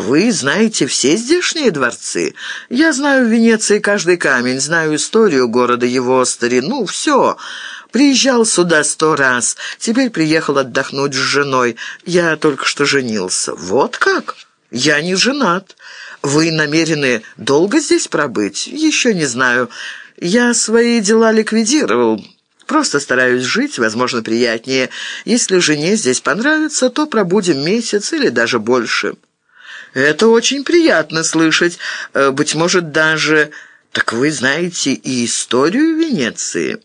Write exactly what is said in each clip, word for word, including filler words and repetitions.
«Вы знаете все здешние дворцы? Я знаю в Венеции каждый камень, знаю историю города, его старину, все. Приезжал сюда сто раз, теперь приехал отдохнуть с женой. Я только что женился». «Вот как? Я не женат. Вы намерены долго здесь пробыть? Еще не знаю. Я свои дела ликвидировал». Просто стараюсь жить, возможно, приятнее. Если жене здесь понравится, то пробудем месяц или даже больше». «Это очень приятно слышать. Быть может, даже... Так вы знаете и историю Венеции?»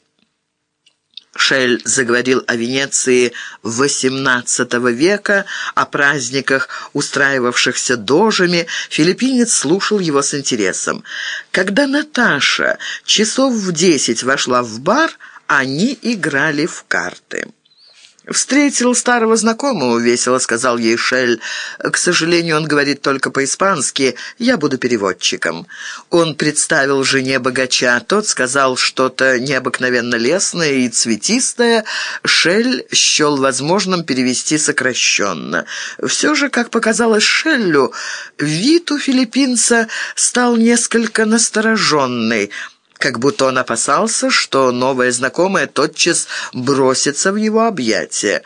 Шель заговорил о Венеции восемнадцатого века, о праздниках, устраивавшихся дожами. Филиппинец слушал его с интересом. Когда Наташа часов в десять вошла в бар, они играли в карты. «Встретил старого знакомого», — весело сказал ей Шель. «К сожалению, он говорит только по-испански. Я буду переводчиком». Он представил жене богача. Тот сказал что-то необыкновенно лестное и цветистое. Шель счел возможным перевести сокращенно. Все же, как показалось Шеллю, вид у филиппинца стал несколько настороженный, как будто он опасался, что новая знакомая тотчас бросится в его объятия.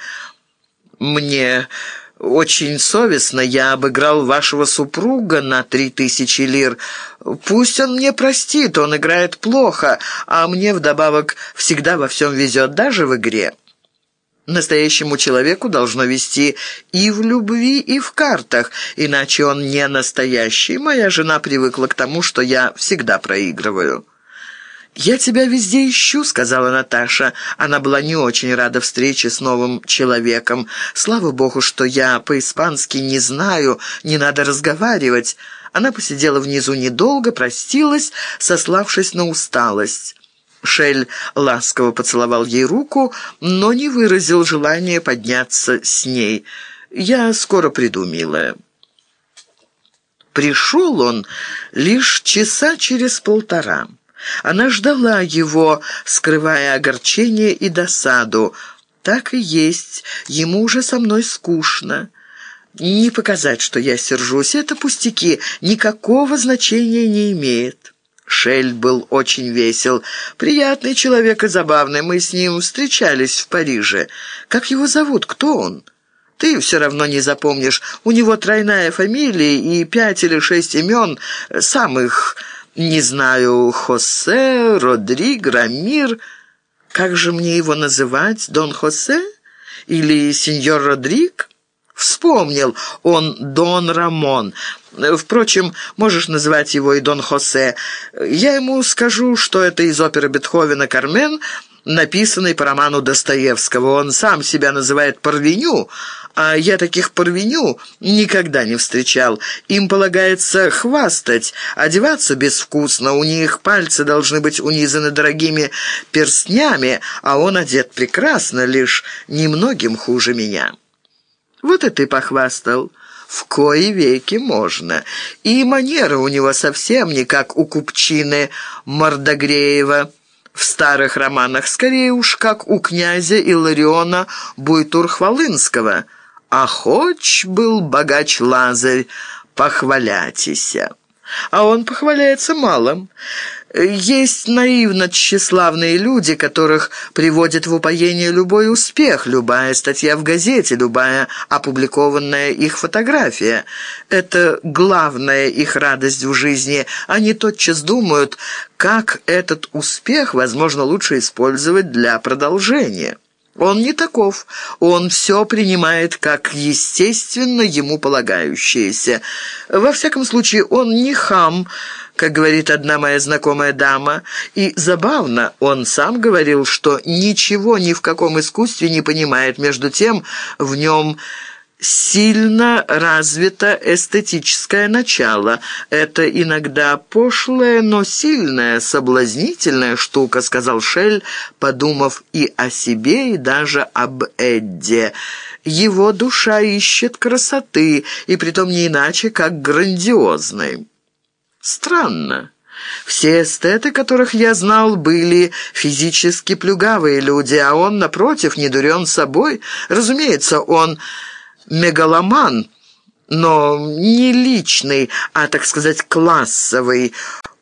«Мне очень совестно, я обыграл вашего супруга на три тысячи лир. Пусть он мне простит, он играет плохо, а мне вдобавок всегда во всем везет, даже в игре». Настоящему человеку должно вести и в любви, и в картах, иначе он не настоящий. Моя жена привыкла к тому, что я всегда проигрываю. «Я тебя везде ищу», — сказала Наташа. Она была не очень рада встрече с новым человеком. «Слава богу, что я по-испански не знаю, не надо разговаривать». Она посидела внизу недолго, простилась, сославшись на усталость. Шель ласково поцеловал ей руку, но не выразил желания подняться с ней. «Я скоро приду, милая». Пришел он лишь часа через полтора. Она ждала его, скрывая огорчение и досаду. «Так и есть, ему уже со мной скучно. Не показать, что я сержусь, это пустяки, никакого значения не имеет». Шель был очень весел. «Приятный человек и забавный, мы с ним встречались в Париже. Как его зовут? Кто он?» «Ты все равно не запомнишь. У него тройная фамилия и пять или шесть имен, самых... Не знаю, Хосе, Родриг, Рамир. Как же мне его называть? Дон Хосе? Или сеньор Родриг?» «Вспомнил, он Дон Рамон. Впрочем, можешь называть его и Дон Хосе. Я ему скажу, что это из оперы Бетховена «Кармен», написанной по роману Достоевского. Он сам себя называет Парвеню, а я таких Парвеню никогда не встречал. Им полагается хвастать, одеваться безвкусно, у них пальцы должны быть унизаны дорогими перстнями, а он одет прекрасно, лишь немногим хуже меня». «Вот и ты похвастал. В кои веки можно. И манера у него совсем не как у купчины Мордогреева в старых романах, скорее уж как у князя Иллариона Буйтур-Хвалынского. А хоч был богач Лазарь, похвалятися». А он похваляется малым. Есть наивно тщеславные люди, которых приводит в упоение любой успех, любая статья в газете, любая опубликованная их фотография. Это главная их радость в жизни. Они тотчас думают, как этот успех возможно лучше использовать для продолжения. Он не таков. Он все принимает как естественно ему полагающееся. Во всяком случае, он не хам, как говорит одна моя знакомая дама. И забавно, он сам говорил, что ничего ни в каком искусстве не понимает. Между тем, в нем сильно развито эстетическое начало. Это иногда пошлая, но сильная, соблазнительная штука, сказал Шель, подумав и о себе, и даже об Эдде. Его душа ищет красоты, и притом не иначе, как грандиозной. Странно. Все эстеты, которых я знал, были физически плюгавые люди, а он, напротив, не дурен собой. Разумеется, он мегаломан, но не личный, а, так сказать, классовый.